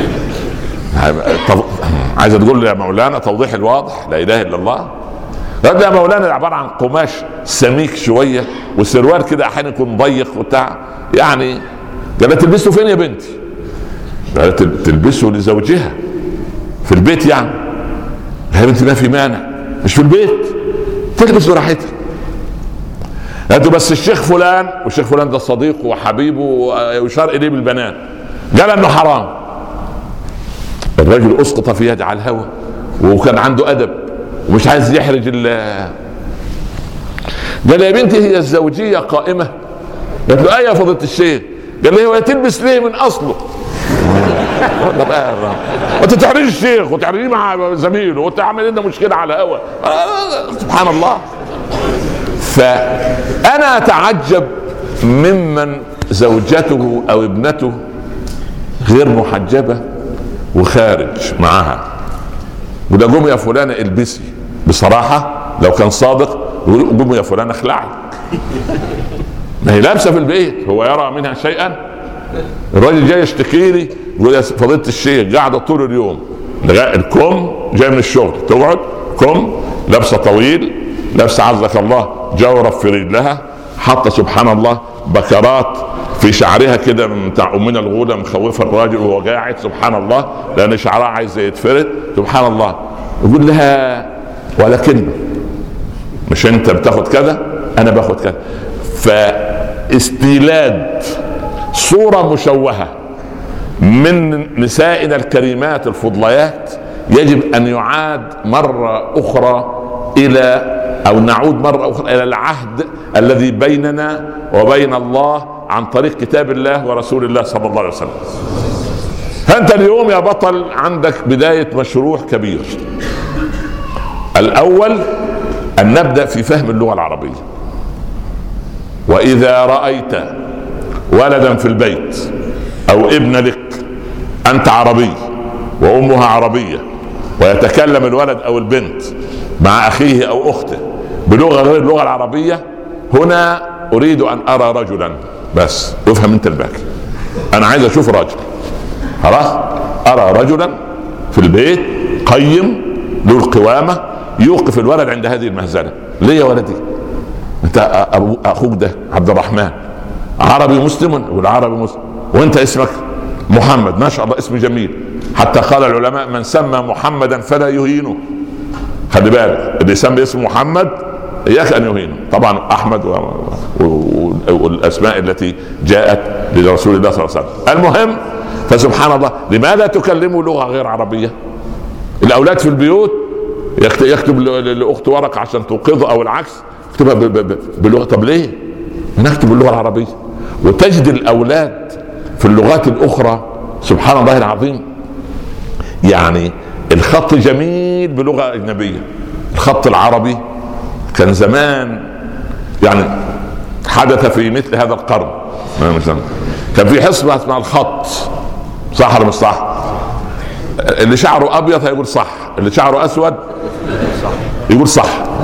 طب... عايزه تقول لي يا مولانا توضيح الواضح، لا اله الا الله. ده يا مولانا عباره عن قماش سميك شويه وسروال كده احيانا يكون ضيق وبتاع يعني. قالت تلبسه فين يا بنتي؟ قالت تلبسه لزوجها في البيت يعني. يا بنتي ما في مانع، مش في البيت تلبس براحتها. قالت بس الشيخ فلان، والشيخ فلان ده صديقه وحبيبه ويشار اليه بالبنات، قال انه حرام. الرجل اسقط في يده على الهوى وكان عنده ادب ومش عايز يحرج ال قال يا بنتي هي الزوجيه قائمه؟ قالت له ايه يا فضيله الشيخ؟ قال لي هو تلبس ليه من اصله؟ وانت تحرج الشيخ وتحرجيه مع زميله وتعمل لنا مشكله على هوا. سبحان الله. فانا اتعجب ممن زوجته او ابنته غير محجبه وخارج معها وده قوم يا فلانة البسي. بصراحة لو كان صادق يقول قوم يا فلانة اخلعي. ما هي لابسة في البيت، هو يرى منها شيئا؟ الراجل جاي يشتكي لي يقول يا فضيلة الشيخ قاعدة طول اليوم الكم جاي من الشغل تقعد كم لابسة طويل، لابسة عزك الله جورب في رجلها، حاطة سبحان الله بكرات في شعرها كده بتاع أمنا الغولة مخوفة الراجل وهو قاعد سبحان الله لأن شعرها عايز يتفرد سبحان الله. يقول لها ولكن مش انت بتاخد كذا انا باخد كذا. فاستيلاد صورة مشوهة من نسائنا الكريمات الفضليات يجب ان يعاد مرة اخرى الى او نعود مرة اخرى الى العهد الذي بيننا وبين الله عن طريق كتاب الله ورسول الله صلى الله عليه وسلم. فانت اليوم يا بطل عندك بداية مشروع كبير. الاول ان نبدأ في فهم اللغة العربية. واذا رأيت ولدا في البيت او ابن لك انت عربي وامها عربية ويتكلم الولد او البنت مع اخيه او اخته بلغة غير اللغة العربية، هنا اريد ان ارى رجلا بس. افهم انت الباقي، انا عايز اشوف راجل خلاص. ارى رجلا في البيت قيم له القوامة يوقف الولد عند هذه المهزلة. ليه يا ولدي انت اخوك ده عبد الرحمن عربي مسلم والعربي مسلم وانت اسمك محمد ما شاء الله اسم جميل، حتى قال العلماء من سمى محمدا فلا يهينه. خلي بالك اللي يسمى اسم محمد اياك ان يهينه. طبعا احمد و... و... والاسماء التي جاءت لرسول الله صلى الله عليه وسلم. المهم فسبحان الله لماذا تكلموا لغة غير عربية؟ الاولاد في البيوت يكتب لاخته ورقة عشان توقظه او العكس يكتبها بلغة. طب ليه نكتب باللغة العربية؟ وتجد الاولاد في اللغات الاخرى سبحان الله العظيم يعني الخط جميل بلغة اجنبية. الخط العربي كان زمان يعني حدث في مثل هذا القرن كان في حصة اسمها الخط، صح ولا مش صح؟ اللي شعره ابيض هيقول صح، اللي شعره اسود يقول صح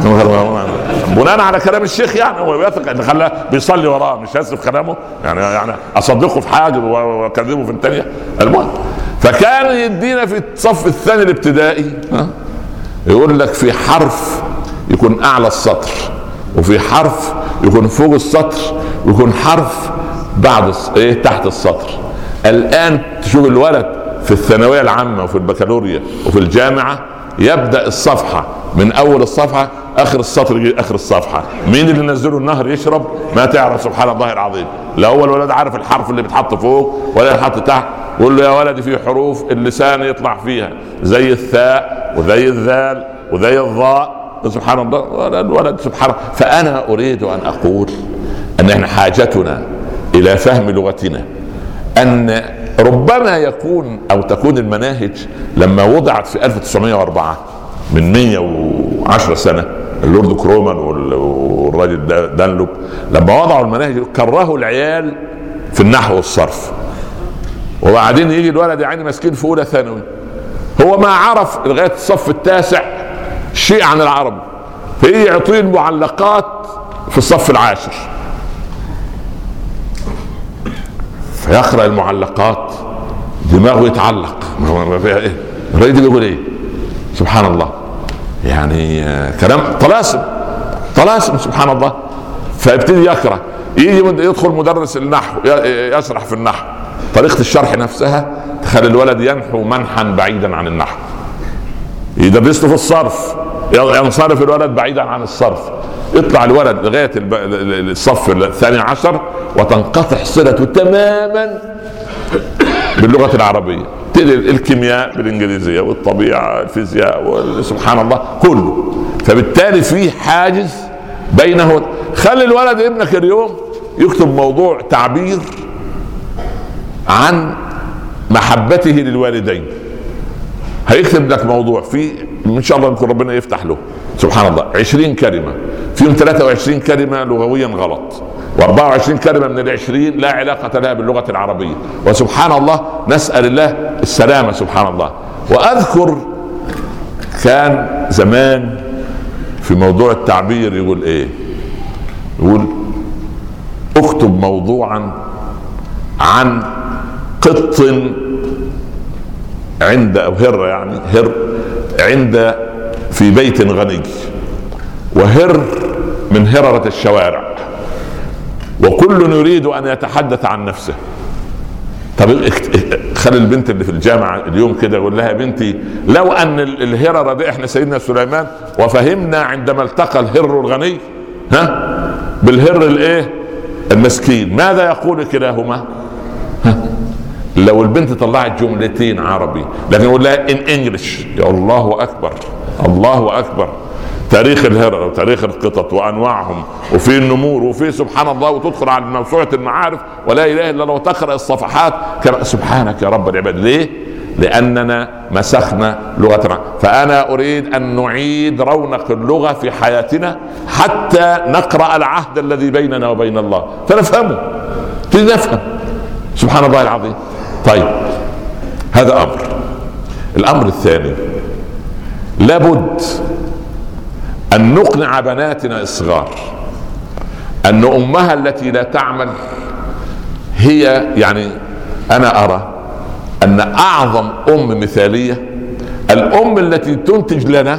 بناء على كلام الشيخ. يعني هو بيثق ان خلاه بيصلي وراه مش هيصرف كلامه يعني يعني اصدقه في حاجه واكذبه في الثانيه. المهم فكان يدينا في الصف الثاني الابتدائي يقول لك في حرف يكون اعلى السطر وفي حرف يكون فوق السطر ويكون حرف بعد ايه تحت السطر. الان تشوف الولد في الثانويه العامه وفي البكالوريا وفي الجامعه يبدا الصفحه من اول الصفحه اخر السطر يجي اخر الصفحه. مين اللي نزله النهر يشرب؟ ما تعرف سبحان الله العظيم. لا هو الولد عارف الحرف اللي بيتحط فوق ولا يتحط تحت. قول له يا ولدي في حروف اللسان يطلع فيها زي الثاء وزي الذال وزي الضاء سبحان الله الولد سبحان الله. فانا اريد ان اقول ان احنا حاجتنا الى فهم لغتنا، ان ربما يكون او تكون المناهج لما وضعت في ألف وتسعمائة وأربعة من مئة وعشرة سنة اللورد كرومان والراجل دانلوب لما وضعوا المناهج كرهوا العيال في النحو والصرف، وبعدين يجي الولد يعني مسكين في اولى ثانوي هو ما عرف لغايه الصف التاسع شيء عن العربي، فيجي يعطيه المعلقات في الصف العاشر فيقرأ المعلقات دماغه يتعلق ما فيها ايه الراجل بيقول ايه سبحان الله يعني كلام طلاسم طلاسم سبحان الله. فيبتدي يقرأ يجي يدخل مدرس النحو يشرح في النحو طريقة الشرح نفسها تخلي الولد ينحو منحا بعيدا عن النحو. يدرسه في الصرف ينصرف الولد بعيدا عن الصرف. يطلع الولد لغاية الصف الثاني عشر وتنقطع صلته تماما باللغة العربية. الكيمياء بالإنجليزية والطبيعة الفيزياء سبحان الله كله. فبالتالي في حاجز بينه. خلي الولد ابنك اليوم يكتب موضوع تعبير عن محبته للوالدين، هيكتب لك موضوع فيه ان شاء الله يكون ربنا يفتح له سبحان الله عشرين كلمة فيهم ثلاثة وعشرين كلمة لغويا غلط وأربعة وعشرين كلمة من العشرين لا علاقة لها باللغة العربية. وسبحان الله نسأل الله السلامة سبحان الله. وأذكر كان زمان في موضوع التعبير يقول ايه؟ يقول اكتب موضوعا عن قط عند او هر يعني هر عند في بيت غني، وهر من هررة الشوارع، وكل يريد ان يتحدث عن نفسه. طب خلي البنت اللي في الجامعة اليوم كده يقول لها: بنتي لو ان الهررة دي احنا سيدنا سليمان وفهمنا عندما التقى الهر الغني ها بالهر الايه المسكين، ماذا يقول كلاهما؟ ها لو البنت طلعت جملتين عربي لكن يقول لها ان انجلش، يا الله اكبر الله اكبر، تاريخ الهرة وتاريخ القطط وانواعهم وفي النمور وفي سبحان الله، وتدخل على موسوعة المعارف ولا اله الا الله وتقرأ الصفحات كما سبحانك يا رب العباد. ليه؟ لاننا مسخنا لغتنا. فانا اريد ان نعيد رونق اللغة في حياتنا حتى نقرأ العهد الذي بيننا وبين الله فنفهمه، نفهم سبحان الله العظيم. طيب هذا امر. الامر الثاني، لابد ان نقنع بناتنا الصغار ان امها التي لا تعمل هي، يعني انا ارى ان اعظم ام مثالية الام التي تنتج لنا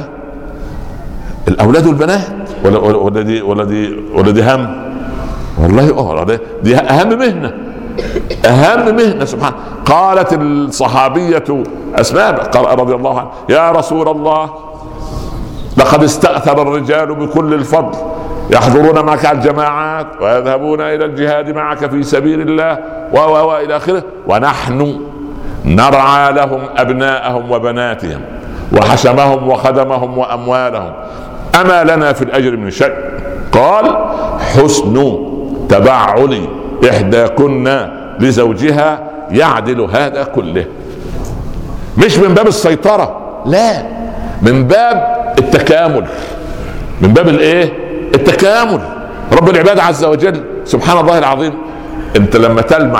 الاولاد والبنات. ولا ولا دي ولا دي ولا دي هم والله اه دي اهم مهنة اهم مهنة سبحان. قالت الصحابية اسماء رضي الله عنها: يا رسول الله لقد استأثر الرجال بكل الفضل يحضرون معك الجماعات ويذهبون الى الجهاد معك في سبيل الله و الى اخره، ونحن نرعى لهم ابناءهم وبناتهم وحشمهم وخدمهم واموالهم، اما لنا في الاجر من شيء؟ قال: حسن تبعل احداكن لزوجها يعدل هذا كله. مش من باب السيطرة، لا، من باب التكامل، من باب الايه التكامل. رب العباد عز وجل سبحان الله العظيم. انت لما تلمح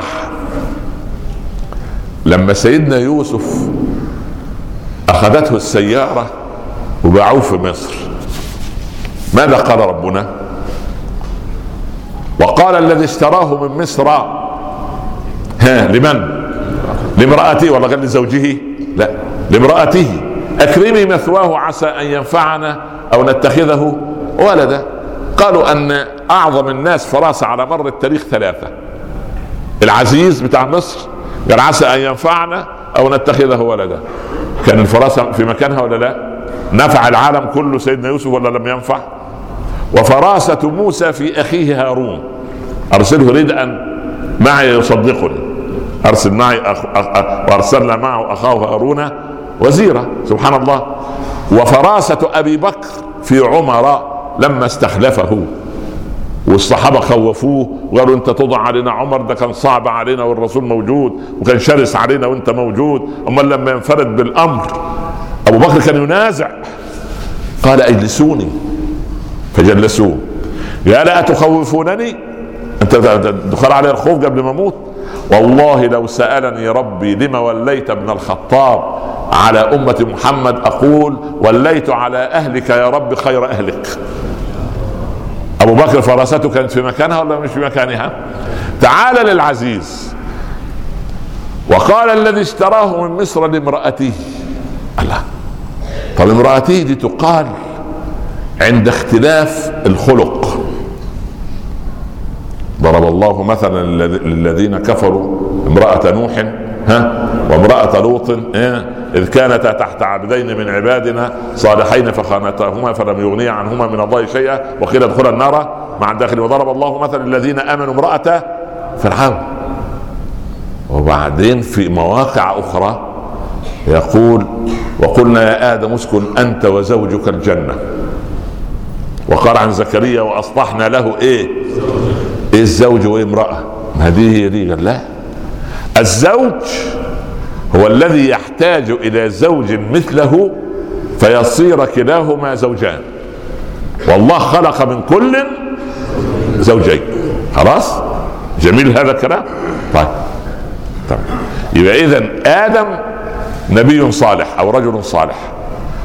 لما سيدنا يوسف اخذته السيارة وباعوه في مصر، ماذا قال ربنا؟ وقال الذي اشتراه من مصر ها لمن؟ لامرأته، ولا قال لزوجه؟ لا، لامرأته اكرمي مثواه عسى ان ينفعنا او نتخذه ولدا. قالوا ان اعظم الناس فراسة على مر التاريخ ثلاثة: العزيز بتاع مصر قال عسى ان ينفعنا او نتخذه ولدا، كان الفراسة في مكانها ولا لا؟ نفع العالم كله سيدنا يوسف ولا لم ينفع؟ وفراسة موسى في اخيه هارون: ارسله ردءا معي يصدقني، ارسل معي أخ... أخ... وارسلنا معه اخاه هارون وزيرا سبحان الله. وفراسة ابي بكر في عمر لما استخلفه والصحابة خوفوه وقالوا: انت تضع علينا عمر، ده كان صعب علينا والرسول موجود وكان شرس علينا وانت موجود، اما لما ينفرد بالامر. ابو بكر كان ينازع، قال: اجلسوني، فجلسوه. يا لا تخوفونني، انت دخل علي الخوف قبل ما اموت. والله لو سألني ربي لما وليت ابن الخطاب على أمة محمد أقول: وليت على أهلك يا رب خير أهلك. أبو بكر فراسته كانت في مكانها ولا مش في مكانها؟ تعال للعزيز. وقال الذي اشتراه من مصر لامرأته. الله، طب امرأته دي تقال عند اختلاف الخلق. ضرب الله مثلا للذين كفروا امرأة نوح ها وامرأة لوط إذ كانتا تحت عبدين من عبادنا صالحين فخانتاهما فلم يغنيا عنهما من الله شيئا وقيل ادخلا النار مع الداخل. وضرب الله مثلا للذين آمنوا امرأة فرعون. وبعدين في مواقع أخرى يقول: وقلنا يا آدم اسكن أنت وزوجك الجنة. وقال عن زكريا: وأصلحنا له إيه إيه الزوج وامرأة. هذه هي دي؟ قال لا، الزوج هو الذي يحتاج إلى زوج مثله فيصير كلاهما زوجان، والله خلق من كل زوجين. خلاص، جميل هذا الكلام. طيب طيب يبقى إذن آدم نبي صالح أو رجل صالح،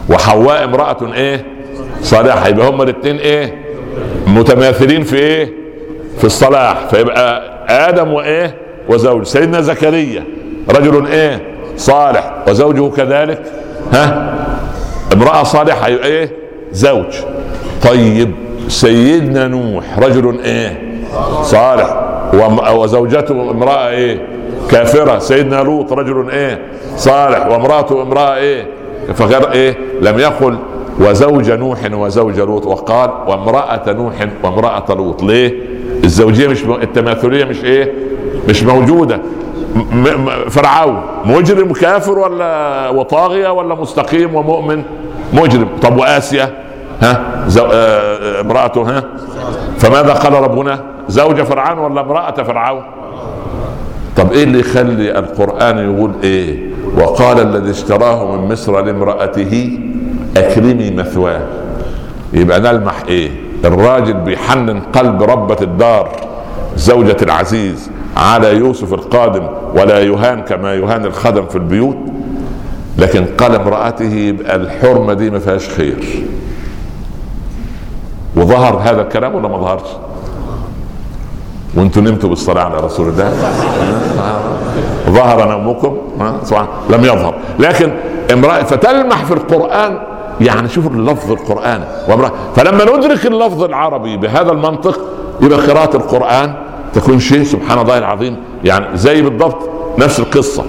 وحواء امرأة ايه صالحة، يبقى هما الاثنين ايه متماثلين في ايه في الصلاح. فيبقى ادم وايه وزوج. سيدنا زكريا رجل ايه صالح وزوجه كذلك ها امرأة صالحة، يبقى ايه زوج. طيب سيدنا نوح رجل ايه صالح وزوجته امرأة ايه كافرة. سيدنا لوط رجل ايه صالح وامرأته امرأة ايه فغير ايه لم يقل وزوج نوح وزوج لوط، وقال وامرأة نوح وامرأة لوط. ليه؟ الزوجية مش م... التماثلية مش ايه مش موجودة. م... م... فرعون مجرم كافر ولا وطاغية ولا مستقيم ومؤمن؟ مجرم. طب وآسيا ها زو... آه... امرأته ها فماذا قال ربنا؟ زوج فرعون ولا امرأة فرعون؟ طب ايه اللي يخلي القرآن يقول ايه وقال الذي اشتراه من مصر لامرأته اكرمي مثواه؟ يبقى نلمح ايه الراجل بيحنن قلب ربة الدار زوجة العزيز على يوسف القادم، ولا يهان كما يهان الخدم في البيوت. لكن قال امرأته يبقى الحرمة دي ما فيهاش خير. وظهر هذا الكلام ولا ما ظهرش؟ وانتم نمتوا بالصلاة على رسول الله. ظهر نومكم لم يظهر. لكن امرأة فتلمح في القرآن، يعني شوفوا اللفظ القرآن وامرأة. فلما ندرك اللفظ العربي بهذا المنطق يبقى قراءة القرآن تكون شيء سبحان الله العظيم، يعني زي بالضبط نفس القصة.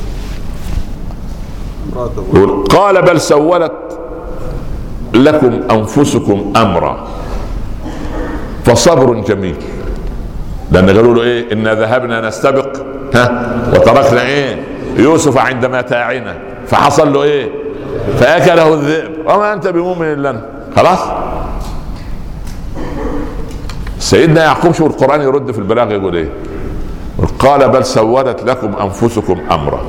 قال بل سولت لكم أنفسكم أمرا فصبر جميل. لأن قالوا له إيه إنا ذهبنا نستبق ها وتركنا إيه يوسف عند متاعنا، فحصل له إيه فأكله الذئب وما أنت بمؤمن لنا. خلاص. سيدنا يعقوب شوف القرآن يرد في البلاغ يقول إيه قال بل سولت لكم أنفسكم أمرا،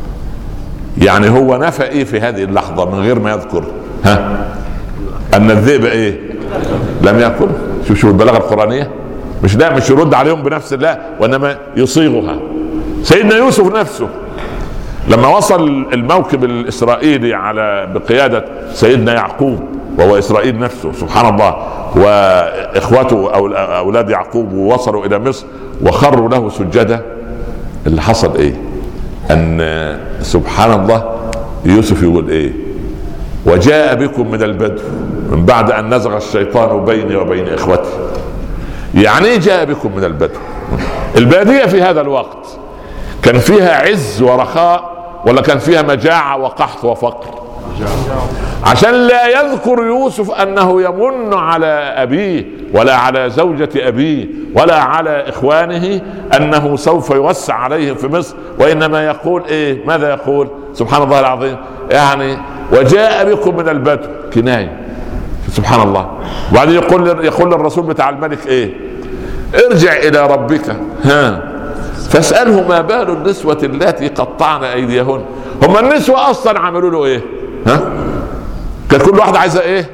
يعني هو نفى إيه في هذه اللحظة من غير ما يذكر ها أن الذئب إيه لم يأكل. شوف شوف البلاغة القرآنية، مش لا مش يرد عليهم بنفس الله وإنما يصيغها. سيدنا يوسف نفسه لما وصل الموكب الإسرائيلي على بقيادة سيدنا يعقوب وهو إسرائيل نفسه سبحان الله وإخوته أو أولاد يعقوب، ووصلوا إلى مصر وخروا له سجدا، اللي حصل إيه أن سبحان الله يوسف يقول إيه وجاء بكم من البدو من بعد أن نزغ الشيطان بيني وبين إخوتي. يعني إيه جاء بكم من البدو؟ البادية في هذا الوقت كان فيها عز ورخاء ولا كان فيها مجاعة وقحط وفقر؟ عشان لا يذكر يوسف أنه يمن على أبيه ولا على زوجة أبيه ولا على إخوانه أنه سوف يوسع عليهم في مصر، وإنما يقول إيه ماذا يقول سبحان الله العظيم يعني وجاء بكم من البدو كناية سبحان الله. وبعدين يقول يقول للرسول بتاع الملك إيه ارجع إلى ربك ها فاسأله ما بال النسوة التي قطعن أيديهن. هم النسوة أصلا عملوا له إيه ها كان كل واحدة عايزة إيه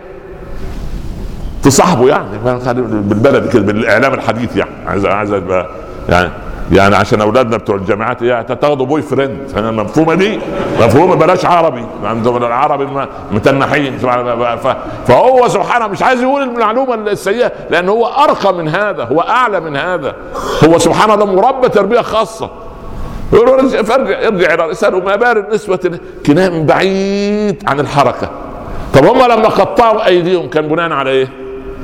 تصاحبه، يعني بالبلد كده بالاعلام الحديث يعني عايزه عايزه يبقى يعني يعني عشان اولادنا بتوع الجامعات يعني تاخدوا بوي فريند. انا المفهومه دي مفهومه بلاش عربي، عندهم العربي متنحين. فهو سبحانه مش عايز يقول المعلومه السيئه لان هو ارقى من هذا، هو اعلى من هذا، هو سبحان الله مربى تربيه خاصه. فارجع ارجع الى اساله ما بال النسوه كنايه من بعيد عن الحركه. طب هم لما قطعوا ايديهم كان بناء على ايه؟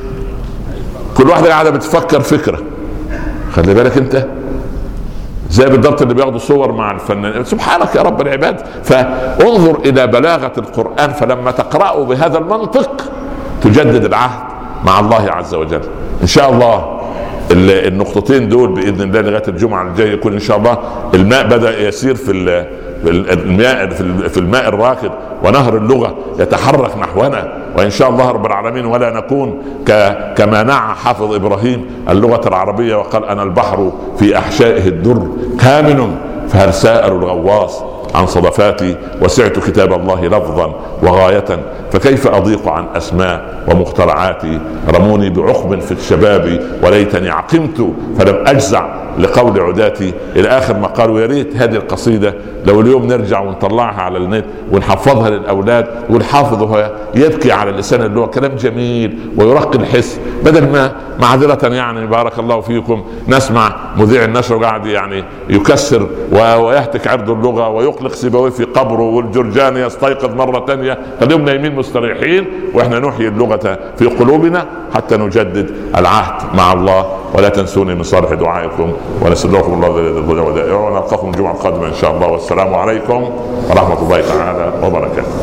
كل واحده قاعده بتفكر فكره. خلي بالك انت زي بالضبط اللي بياخدوا صور مع الفنان. سبحانك يا رب العباد. فانظر الى بلاغه القران، فلما تقراه بهذا المنطق تجدد العهد مع الله عز وجل. ان شاء الله النقطتين دول باذن الله لغايه الجمعه الجايه يكون ان شاء الله الماء بدا يسير في الماء في الماء الراكد ونهر اللغه يتحرك نحونا، وان شاء الله رب العالمين ولا نكون كما نعى حافظ ابراهيم اللغه العربيه وقال انا البحر في احشائه الدر كامن فهل سائل الغواص عن صدفاتي، وسعت كتاب الله لفظا وغاية، فكيف أضيق عن أسماء ومخترعاتي. رموني بعقب في الشباب وليتني عقمت فلم أجزع لقول عداتي، إلى آخر ما قال. ويا ريت هذه القصيدة لو اليوم نرجع ونطلعها على النت ونحفظها للأولاد، والحافظها يبكي على اللسان اللي هو كلام جميل ويرقي الحس، بدل ما معذرة يعني بارك الله فيكم نسمع مذيع النشر قاعد يعني يكسر ويهتك عرض اللغة ويقلق سيبويه في قبره، والجرجاني يستيقظ مرة تانية. اليوم نايمين مستريحين، واحنا نحيي اللغة في قلوبنا حتى نجدد العهد مع الله. ولا تنسوني من صالح دعائكم، ونستودعكم الله الذي لا تضيع ودائعه، ونلقاكم الجمعة القادمة إن شاء الله. والسلام عليكم ورحمة الله تعالى وبركاته.